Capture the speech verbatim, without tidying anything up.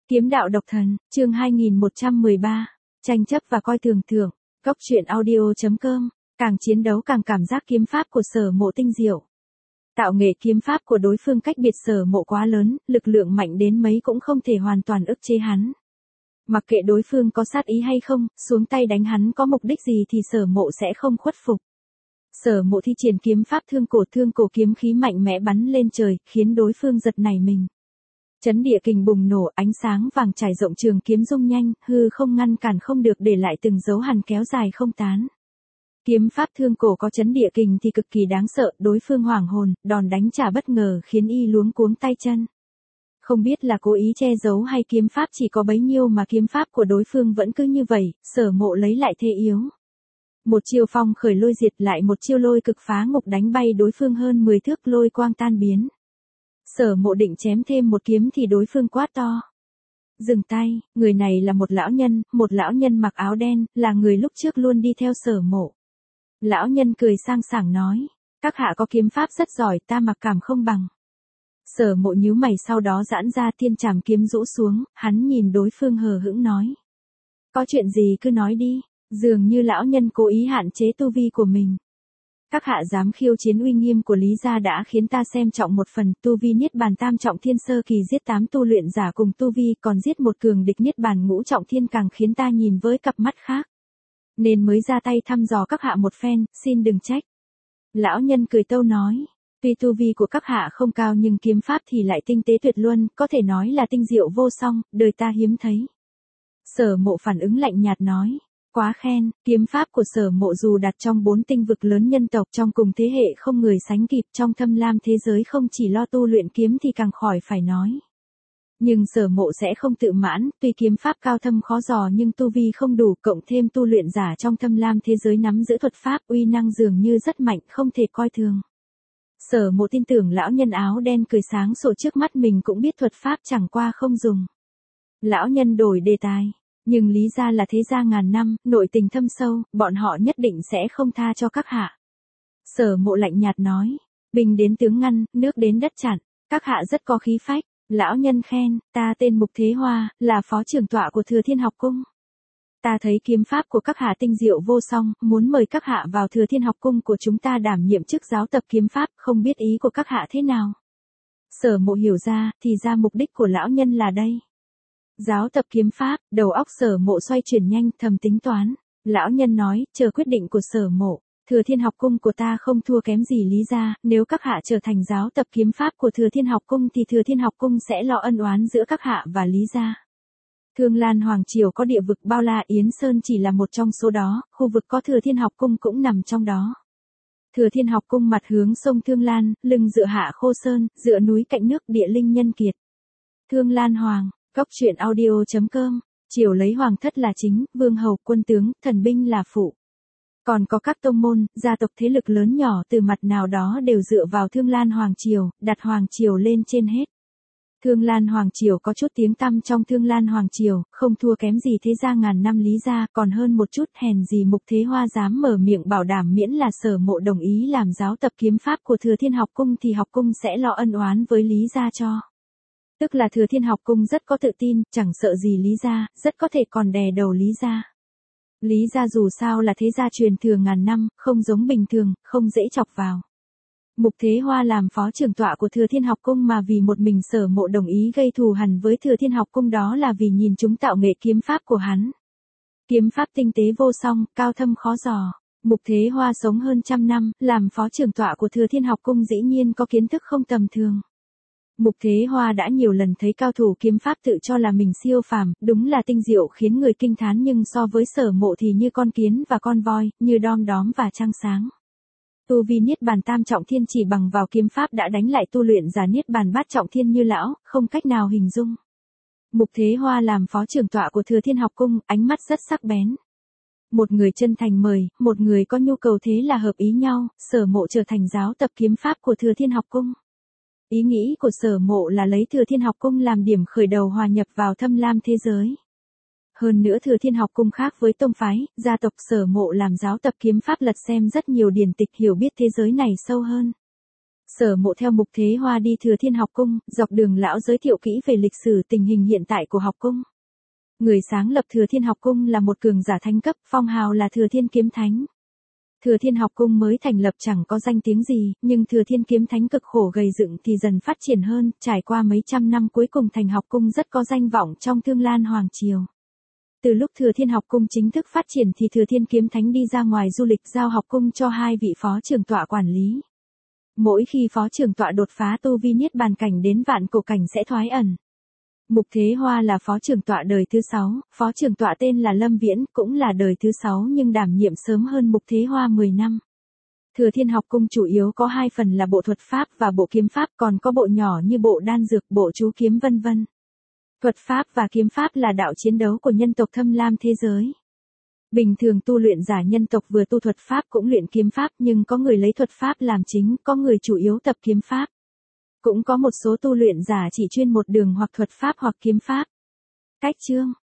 Kiếm đạo độc thần, chương hai nghìn một trăm mười ba, tranh chấp và coi thường thưởng, góc truyện audio.com, càng chiến đấu càng cảm giác kiếm pháp của Sở Mộ tinh diệu. Tạo nghệ kiếm pháp của đối phương cách biệt Sở Mộ quá lớn, lực lượng mạnh đến mấy cũng không thể hoàn toàn ức chế hắn. Mặc kệ đối phương có sát ý hay không, xuống tay đánh hắn có mục đích gì thì Sở Mộ sẽ không khuất phục. Sở Mộ thi triển kiếm pháp thương cổ thương cổ kiếm khí mạnh mẽ bắn lên trời, khiến đối phương giật nảy mình. Chấn địa kình bùng nổ, ánh sáng vàng trải rộng trường kiếm rung nhanh, hư không ngăn cản không được để lại từng dấu hằn kéo dài không tán. Kiếm pháp thương cổ có chấn địa kình thì cực kỳ đáng sợ, đối phương hoảng hồn, đòn đánh trả bất ngờ khiến y luống cuống tay chân. Không biết là cố ý che giấu hay kiếm pháp chỉ có bấy nhiêu mà kiếm pháp của đối phương vẫn cứ như vậy, Sở Mộ lấy lại thế yếu. Một chiêu phong khởi lôi diệt lại một chiêu lôi cực phá ngục đánh bay đối phương hơn mười thước, lôi quang tan biến. Sở Mộ định chém thêm một kiếm thì đối phương quát to. Dừng tay, người này là một lão nhân, một lão nhân mặc áo đen, là người lúc trước luôn đi theo Sở Mộ. Lão nhân cười sang sảng nói, các hạ có kiếm pháp rất giỏi, ta mặc cảm không bằng. Sở Mộ nhíu mày sau đó giãn ra thiên trảm kiếm rũ xuống, hắn nhìn đối phương hờ hững nói. Có chuyện gì cứ nói đi, dường như lão nhân cố ý hạn chế tu vi của mình. Các hạ dám khiêu chiến uy nghiêm của Lý gia đã khiến ta xem trọng một phần, tu vi niết bàn tam trọng thiên sơ kỳ giết tám tu luyện giả cùng tu vi, còn giết một cường địch niết bàn ngũ trọng thiên càng khiến ta nhìn với cặp mắt khác. Nên mới ra tay thăm dò các hạ một phen, xin đừng trách. Lão nhân cười tâu nói, tuy tu vi của các hạ không cao nhưng kiếm pháp thì lại tinh tế tuyệt luân, có thể nói là tinh diệu vô song, đời ta hiếm thấy. Sở Mộ phản ứng lạnh nhạt nói. Quá khen, kiếm pháp của Sở Mộ dù đặt trong bốn tinh vực lớn nhân tộc trong cùng thế hệ không người sánh kịp, trong thâm lam thế giới không chỉ lo tu luyện kiếm thì càng khỏi phải nói. Nhưng Sở Mộ sẽ không tự mãn, tuy kiếm pháp cao thâm khó dò nhưng tu vi không đủ, cộng thêm tu luyện giả trong thâm lam thế giới nắm giữ thuật pháp uy năng dường như rất mạnh, không thể coi thường. Sở Mộ tin tưởng lão nhân áo đen cười sáng sủa trước mắt mình cũng biết thuật pháp chẳng qua không dùng. Lão nhân đổi đề tài. Nhưng Lý gia là thế gia ngàn năm, nội tình thâm sâu, bọn họ nhất định sẽ không tha cho các hạ. Sở Mộ lạnh nhạt nói, binh đến tướng ngăn, nước đến đất chặn, các hạ rất có khí phách. Lão nhân khen, ta tên Mục Thế Hoa, là phó trưởng tọa của Thừa Thiên Học Cung. Ta thấy kiếm pháp của các hạ tinh diệu vô song, muốn mời các hạ vào Thừa Thiên Học Cung của chúng ta đảm nhiệm chức giáo tập kiếm pháp, không biết ý của các hạ thế nào. Sở Mộ hiểu ra, thì ra mục đích của lão nhân là đây. Giáo tập kiếm pháp, đầu óc Sở Mộ xoay chuyển nhanh, thầm tính toán. Lão nhân nói, chờ quyết định của Sở Mộ, Thừa Thiên Học Cung của ta không thua kém gì Lý gia, nếu các hạ trở thành giáo tập kiếm pháp của Thừa Thiên Học Cung thì Thừa Thiên Học Cung sẽ lo ân oán giữa các hạ và Lý gia. Thương Lan Hoàng Triều có địa vực bao la, Yến Sơn chỉ là một trong số đó, khu vực có Thừa Thiên Học Cung cũng nằm trong đó. Thừa Thiên Học Cung mặt hướng sông Thương Lan, lưng dựa Hạ Khô Sơn, dựa núi cạnh nước, địa linh nhân kiệt. Thương Lan Hoàng. Góc truyện audio.com, triều lấy hoàng thất là chính, vương hầu, quân tướng, thần binh là phụ. Còn có các tông môn, gia tộc thế lực lớn nhỏ từ mặt nào đó đều dựa vào Thương Lan Hoàng Triều, đặt Hoàng Triều lên trên hết. Thương Lan Hoàng Triều có chút tiếng tăm trong Thương Lan Hoàng Triều, không thua kém gì thế gia ngàn năm Lý gia, còn hơn một chút, hèn gì Mục Thế Hoa dám mở miệng bảo đảm miễn là Sở Mộ đồng ý làm giáo tập kiếm pháp của Thừa Thiên Học Cung thì Học Cung sẽ lo ân oán với Lý gia cho. Tức là Thừa Thiên Học Cung rất có tự tin, chẳng sợ gì Lý gia, rất có thể còn đè đầu Lý gia. Lý gia dù sao là thế gia truyền thừa ngàn năm, không giống bình thường, không dễ chọc vào. Mục Thế Hoa làm phó trưởng tọa của Thừa Thiên Học Cung mà vì một mình Sở Mộ đồng ý gây thù hằn với Thừa Thiên Học Cung đó là vì nhìn chúng tạo nghệ kiếm pháp của hắn. Kiếm pháp tinh tế vô song, cao thâm khó dò. Mục Thế Hoa sống hơn trăm năm, làm phó trưởng tọa của Thừa Thiên Học Cung dĩ nhiên có kiến thức không tầm thường. Mục Thế Hoa đã nhiều lần thấy cao thủ kiếm pháp tự cho là mình siêu phàm, đúng là tinh diệu khiến người kinh thán nhưng so với Sở Mộ thì như con kiến và con voi, như đom đóm và trăng sáng. Tu vi niết bàn tam trọng thiên chỉ bằng vào kiếm pháp đã đánh lại tu luyện giả niết bàn bát trọng thiên như lão, không cách nào hình dung. Mục Thế Hoa làm phó trưởng tọa của Thừa Thiên Học Cung, ánh mắt rất sắc bén. Một người chân thành mời, một người có nhu cầu thế là hợp ý nhau, Sở Mộ trở thành giáo tập kiếm pháp của Thừa Thiên Học Cung. Ý nghĩ của Sở Mộ là lấy Thừa Thiên Học Cung làm điểm khởi đầu hòa nhập vào thâm lam thế giới. Hơn nữa Thừa Thiên Học Cung khác với tông phái, gia tộc Sở Mộ làm giáo tập kiếm pháp lật xem rất nhiều điển tịch hiểu biết thế giới này sâu hơn. Sở Mộ theo Mục Thế Hoa đi Thừa Thiên học cung, dọc đường lão giới thiệu kỹ về lịch sử tình hình hiện tại của học cung. Người sáng lập Thừa Thiên học cung là một cường giả thánh cấp, phong hào là Thừa Thiên kiếm thánh. Thừa Thiên học cung mới thành lập chẳng có danh tiếng gì, nhưng Thừa Thiên kiếm thánh cực khổ gầy dựng thì dần phát triển hơn, trải qua mấy trăm năm cuối cùng thành học cung rất có danh vọng trong Thương Lan hoàng triều. Từ lúc Thừa Thiên học cung chính thức phát triển thì Thừa Thiên kiếm thánh đi ra ngoài du lịch giao học cung cho hai vị phó trưởng tọa quản lý. Mỗi khi phó trưởng tọa đột phá tu vi niết bàn cảnh đến vạn cổ cảnh sẽ thoái ẩn. Mục Thế Hoa là phó trưởng tọa đời thứ sáu, phó trưởng tọa tên là Lâm Viễn, cũng là đời thứ sáu nhưng đảm nhiệm sớm hơn Mục Thế Hoa mười năm. Thừa Thiên học cung chủ yếu có hai phần là bộ thuật pháp và bộ kiếm pháp, còn có bộ nhỏ như bộ đan dược, bộ chú kiếm vân vân. Thuật pháp và kiếm pháp là đạo chiến đấu của nhân tộc Thâm Lam thế giới. Bình thường tu luyện giả nhân tộc vừa tu thuật pháp cũng luyện kiếm pháp, nhưng có người lấy thuật pháp làm chính, có người chủ yếu tập kiếm pháp. Cũng có một số tu luyện giả chỉ chuyên một đường hoặc thuật pháp hoặc kiếm pháp. Cách chương